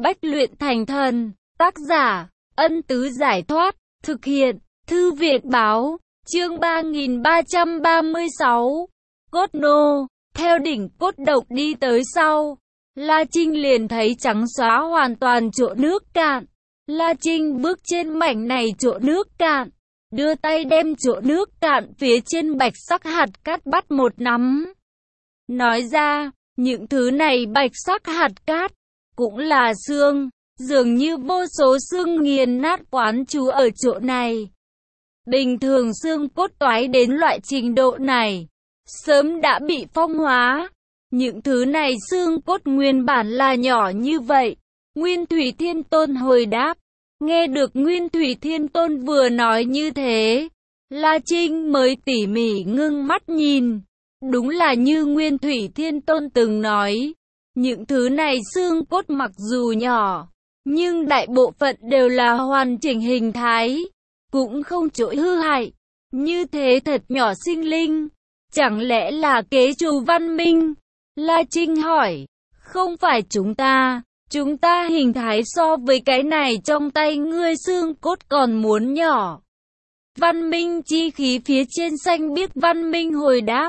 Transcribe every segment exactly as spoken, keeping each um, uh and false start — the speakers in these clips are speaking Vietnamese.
Bách luyện thành thần. Tác giả, Ân Tứ Giải Thoát. Thực hiện, Thư viện Báo. Chương ba nghìn ba trăm ba mươi sáu. Cốt nô. Theo đỉnh cốt độc đi tới sau, La Trinh liền thấy trắng xóa hoàn toàn chỗ nước cạn. La Trinh bước trên mảnh này chỗ nước cạn, đưa tay đem chỗ nước cạn phía trên bạch sắc hạt cát bắt một nắm. Nói ra, những thứ này bạch sắc hạt cát cũng là xương, dường như vô số xương nghiền nát quán trú ở chỗ này. Bình thường xương cốt toái đến loại trình độ này, sớm đã bị phong hóa. Những thứ này xương cốt nguyên bản là nhỏ như vậy. Nguyên Thủy Thiên Tôn hồi đáp. Nghe được Nguyên Thủy Thiên Tôn vừa nói như thế, La Trinh mới tỉ mỉ ngưng mắt nhìn. Đúng là như Nguyên Thủy Thiên Tôn từng nói, những thứ này xương cốt mặc dù nhỏ, nhưng đại bộ phận đều là hoàn chỉnh hình thái, cũng không chỗ hư hại. Như thế thật nhỏ sinh linh, chẳng lẽ là kế trù văn minh? La Trinh hỏi. Không phải chúng ta, chúng ta hình thái so với cái này trong tay ngươi xương cốt còn muốn nhỏ. Văn minh chi khí phía trên xanh biếc văn minh hồi đáp.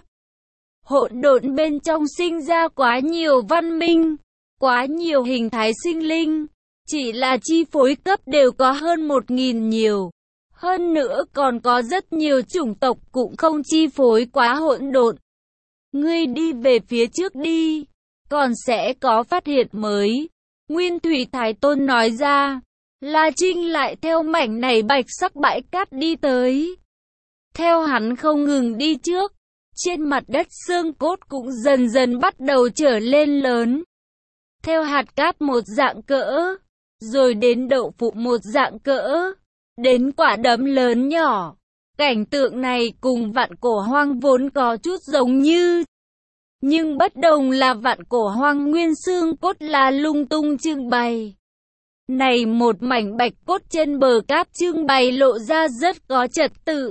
Hỗn độn bên trong sinh ra quá nhiều văn minh, quá nhiều hình thái sinh linh, chỉ là chi phối cấp đều có hơn một nghìn nhiều. Hơn nữa còn có rất nhiều chủng tộc cũng không chi phối quá hỗn độn. Ngươi đi về phía trước đi, còn sẽ có phát hiện mới. Nguyên Thủy Thái Tôn nói ra. La Trinh lại theo mảnh này bạch sắc bãi cát đi tới. Theo hắn không ngừng đi trước, trên mặt đất xương cốt cũng dần dần bắt đầu trở lên lớn. Theo hạt cát một dạng cỡ, rồi đến đậu phụ một dạng cỡ, đến quả đấm lớn nhỏ. Cảnh tượng này cùng vạn cổ hoang vốn có chút giống như, nhưng bất đồng là vạn cổ hoang nguyên xương cốt là lung tung trưng bày. Này một mảnh bạch cốt trên bờ cát trưng bày lộ ra rất có trật tự.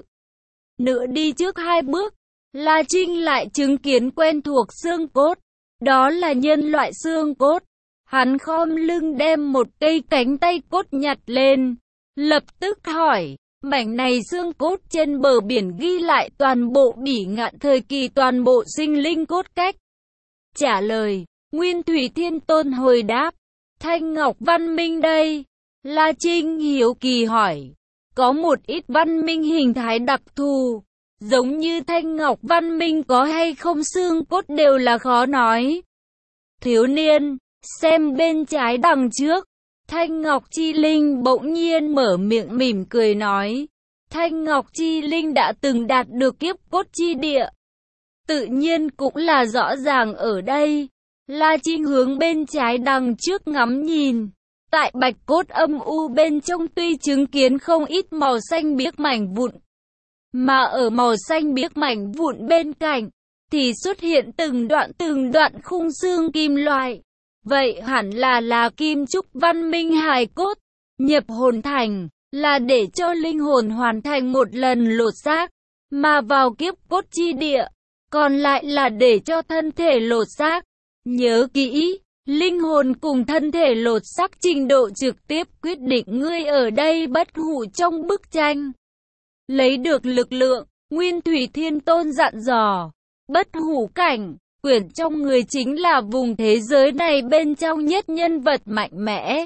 Nữa đi trước hai bước, La Trinh lại chứng kiến quen thuộc xương cốt. Đó là nhân loại xương cốt. Hắn khom lưng đem một cây cánh tay cốt nhặt lên. Lập tức hỏi, mảnh này xương cốt trên bờ biển ghi lại toàn bộ bỉ ngạn thời kỳ toàn bộ sinh linh cốt cách. Trả lời, Nguyên Thủy Thiên Tôn hồi đáp, Thanh Ngọc văn minh đây. La Trinh hiếu kỳ hỏi, có một ít văn minh hình thái đặc thù, giống như Thanh Ngọc văn minh có hay không xương cốt đều là khó nói. Thiếu niên, xem bên trái đằng trước. Thanh Ngọc Chi Linh bỗng nhiên mở miệng mỉm cười nói. Thanh Ngọc Chi Linh đã từng đạt được kiếp cốt chi địa. Tự nhiên cũng là rõ ràng ở đây. La Trinh hướng bên trái đằng trước ngắm nhìn. Tại bạch cốt âm u bên trong tuy chứng kiến không ít màu xanh biếc mảnh vụn, mà ở màu xanh biếc mảnh vụn bên cạnh, thì xuất hiện từng đoạn từng đoạn khung xương kim loại. Vậy hẳn là là kim trúc văn minh hài cốt, nhập hồn thành, là để cho linh hồn hoàn thành một lần lột xác, mà vào kiếp cốt chi địa, còn lại là để cho thân thể lột xác. Nhớ kỹ, linh hồn cùng thân thể lột xác trình độ trực tiếp quyết định ngươi ở đây bất hủ trong bức tranh. Lấy được lực lượng, Nguyên Thủy Thiên Tôn dặn dò, bất hủ cảnh. Quyển trong người chính là vùng thế giới này bên trong nhất nhân vật mạnh mẽ.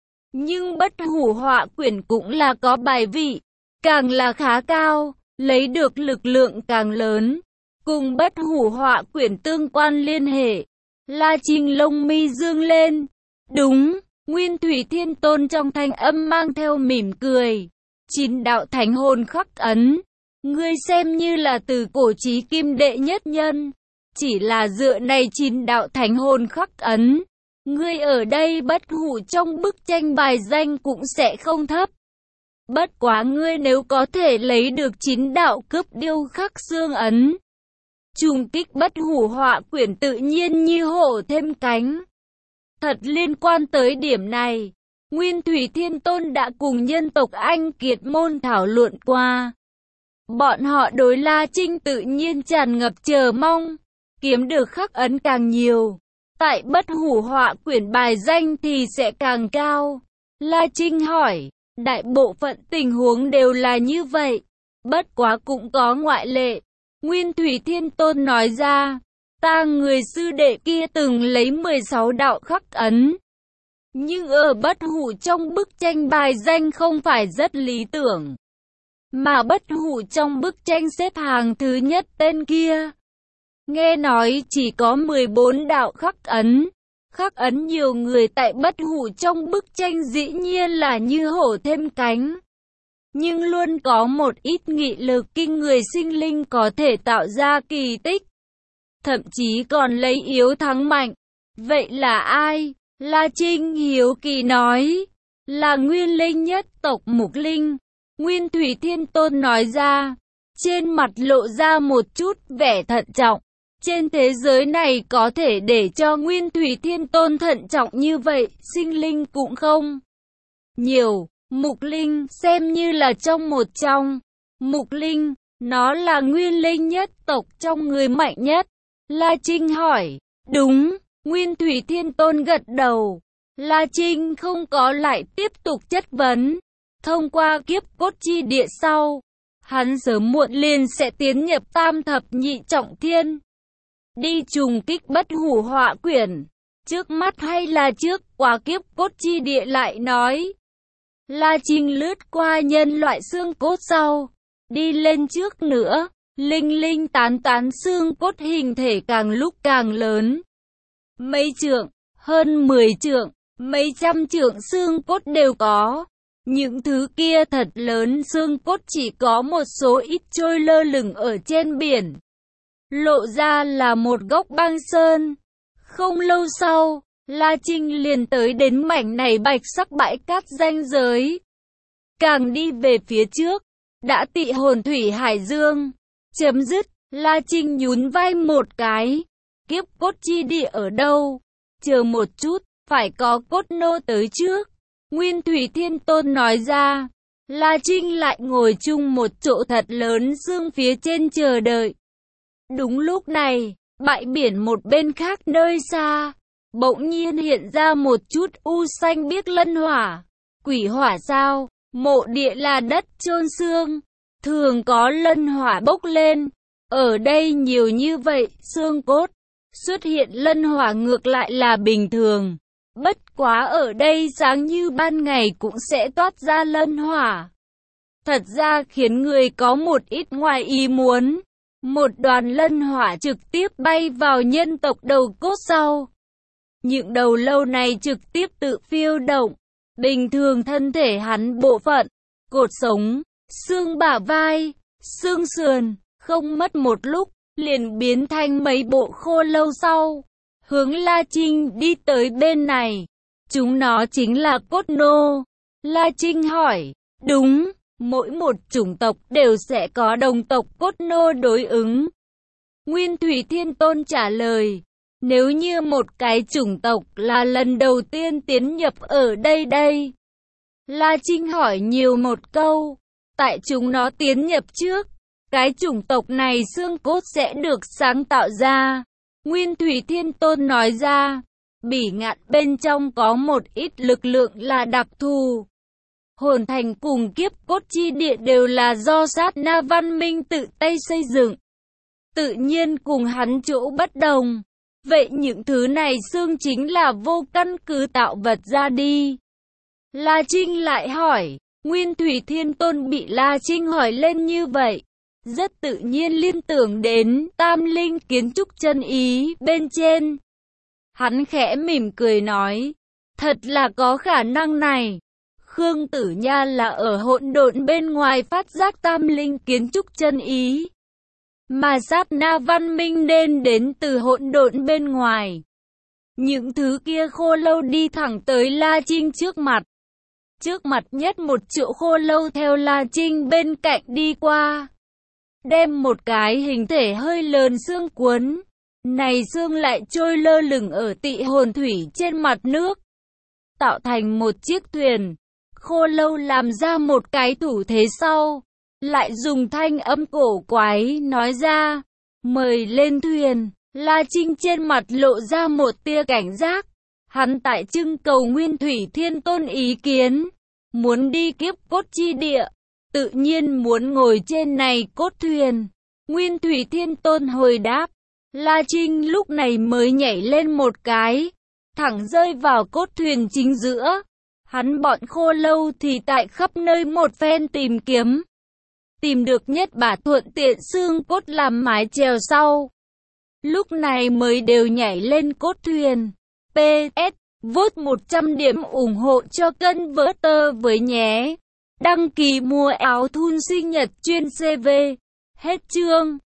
Nhưng bất hủ họa quyển cũng là có bài vị, càng là khá cao, lấy được lực lượng càng lớn. Cùng bất hủ họa quyển tương quan liên hệ. La Trinh lông mi dương lên. Đúng, Nguyên Thủy Thiên Tôn trong thanh âm mang theo mỉm cười. Chín đạo thánh hồn khắc ấn. Ngươi xem như là từ cổ chí kim đệ nhất nhân. Chỉ là dựa này chín đạo thánh hồn khắc ấn, ngươi ở đây bất hủ trong bức tranh bài danh cũng sẽ không thấp. Bất quá ngươi nếu có thể lấy được chín đạo cướp điêu khắc xương ấn, trùng kích bất hủ họa quyển tự nhiên như hổ thêm cánh. Thật liên quan tới điểm này, Nguyên Thủy Thiên Tôn đã cùng nhân tộc Anh Kiệt Môn thảo luận qua. Bọn họ đối La Trinh tự nhiên tràn ngập chờ mong. Kiếm được khắc ấn càng nhiều, tại Bất Hủ Họa quyển bài danh thì sẽ càng cao. La Trinh hỏi, đại bộ phận tình huống đều là như vậy, bất quá cũng có ngoại lệ. Nguyên Thủy Thiên Tôn nói ra, ta người sư đệ kia từng lấy mười sáu đạo khắc ấn. Nhưng ở Bất Hủ trong bức tranh bài danh không phải rất lý tưởng. Mà Bất Hủ trong bức tranh xếp hàng thứ nhất tên kia, nghe nói chỉ có mười bốn đạo khắc ấn. Khắc ấn nhiều người tại Bất Hủ trong bức tranh dĩ nhiên là như hổ thêm cánh. Nhưng luôn có một ít nghị lực kinh người sinh linh có thể tạo ra kỳ tích. Thậm chí còn lấy yếu thắng mạnh. Vậy là ai? La Trinh hiếu kỳ nói, là Nguyên Linh nhất tộc Mục Linh. Nguyên Thủy Thiên Tôn nói ra, trên mặt lộ ra một chút vẻ thận trọng. Trên thế giới này có thể để cho Nguyên Thủy Thiên Tôn thận trọng như vậy, sinh linh cũng không nhiều. Mục Linh xem như là trong một trong. Mục Linh, nó là Nguyên Linh nhất tộc trong người mạnh nhất. La Trinh hỏi, đúng. Nguyên Thủy Thiên Tôn gật đầu. La Trinh không có lại tiếp tục chất vấn. Thông qua kiếp cốt chi địa sau, hắn sớm muộn liền sẽ tiến nhập tam thập nhị trọng thiên, đi trùng kích Bất Hủ Họa quyển. Trước mắt hay là trước qua kiếp cốt chi địa lại nói. La Trinh lướt qua nhân loại xương cốt sau, đi lên trước nữa, linh linh tán tán xương cốt hình thể càng lúc càng lớn. Mấy trượng, hơn mười trượng, mấy trăm trượng xương cốt đều có. Những thứ kia thật lớn xương cốt chỉ có một số ít trôi lơ lửng ở trên biển. Lộ ra là một góc băng sơn. Không lâu sau, La Trinh liền tới đến mảnh này bạch sắc bãi cát ranh giới. Càng đi về phía trước, đã tị hồn thủy hải dương. Chấm dứt, La Trinh nhún vai một cái. Kiếp cốt chi địa ở đâu? Chờ một chút, phải có cốt nô tới trước. Nguyên Thủy Thiên Tôn nói ra. La Trinh lại ngồi chung một chỗ thật lớn xương phía trên chờ đợi. Đúng lúc này, bãi biển một bên khác nơi xa, bỗng nhiên hiện ra một chút u xanh biếc lân hỏa. Quỷ hỏa sao? Mộ địa là đất chôn xương, thường có lân hỏa bốc lên. Ở đây nhiều như vậy, xương cốt xuất hiện lân hỏa ngược lại là bình thường. Bất quá ở đây sáng như ban ngày cũng sẽ toát ra lân hỏa. Thật ra khiến người có một ít ngoài ý muốn. Một đoàn lân hỏa trực tiếp bay vào nhân tộc đầu cốt sau. Những đầu lâu này trực tiếp tự phiêu động. Bình thường thân thể hắn bộ phận, cột sống, xương bả vai, xương sườn, không mất một lúc, liền biến thành mấy bộ khô lâu sau. Hướng La Trinh đi tới bên này. Chúng nó chính là cốt nô. La Trinh hỏi, đúng, mỗi một chủng tộc đều sẽ có đồng tộc cốt nô đối ứng. Nguyên Thủy Thiên Tôn trả lời, nếu như một cái chủng tộc là lần đầu tiên tiến nhập ở đây đây. La Trinh hỏi nhiều một câu, tại chúng nó tiến nhập trước, cái chủng tộc này xương cốt sẽ được sáng tạo ra. Nguyên Thủy Thiên Tôn nói ra, bỉ ngạn bên trong có một ít lực lượng là đặc thù. Hồn thành cùng kiếp cốt chi địa đều là do sát na văn minh tự tay xây dựng. Tự nhiên cùng hắn chỗ bất đồng. Vậy những thứ này xương chính là vô căn cứ tạo vật ra đi. La Trinh lại hỏi, Nguyên Thủy Thiên Tôn bị La Trinh hỏi lên như vậy, rất tự nhiên liên tưởng đến tam linh kiến trúc chân ý bên trên. Hắn khẽ mỉm cười nói, thật là có khả năng này. Khương Tử Nha là ở hỗn độn bên ngoài phát giác tam linh kiến trúc chân ý. Mà sát na văn minh nên đến từ hỗn độn bên ngoài. Những thứ kia khô lâu đi thẳng tới La Trinh trước mặt. Trước mặt nhất một triệu khô lâu theo La Trinh bên cạnh đi qua. Đem một cái hình thể hơi lớn xương cuốn. Này xương lại trôi lơ lửng ở tị hồn thủy trên mặt nước. Tạo thành một chiếc thuyền. Khô lâu làm ra một cái thủ thế sau. Lại dùng thanh âm cổ quái nói ra. Mời lên thuyền. La Trinh trên mặt lộ ra một tia cảnh giác. Hắn tại trưng cầu Nguyên Thủy Thiên Tôn ý kiến, muốn đi Kiếp Cốt chi địa, tự nhiên muốn ngồi trên này cốt thuyền. Nguyên Thủy Thiên Tôn hồi đáp, La Trinh lúc này mới nhảy lên một cái, thẳng rơi vào cốt thuyền chính giữa. Hắn bọn Khô Lâu thì tại khắp nơi một phen tìm kiếm, tìm được nhất bả thuận tiện xương cốt làm mái chèo sau. Lúc này mới đều nhảy lên cốt thuyền. pê ét Vote một trăm điểm ủng hộ cho kênh vơ tơ với nhé. Đăng ký mua áo thun sinh nhật chuyên xê vê. Hết chương.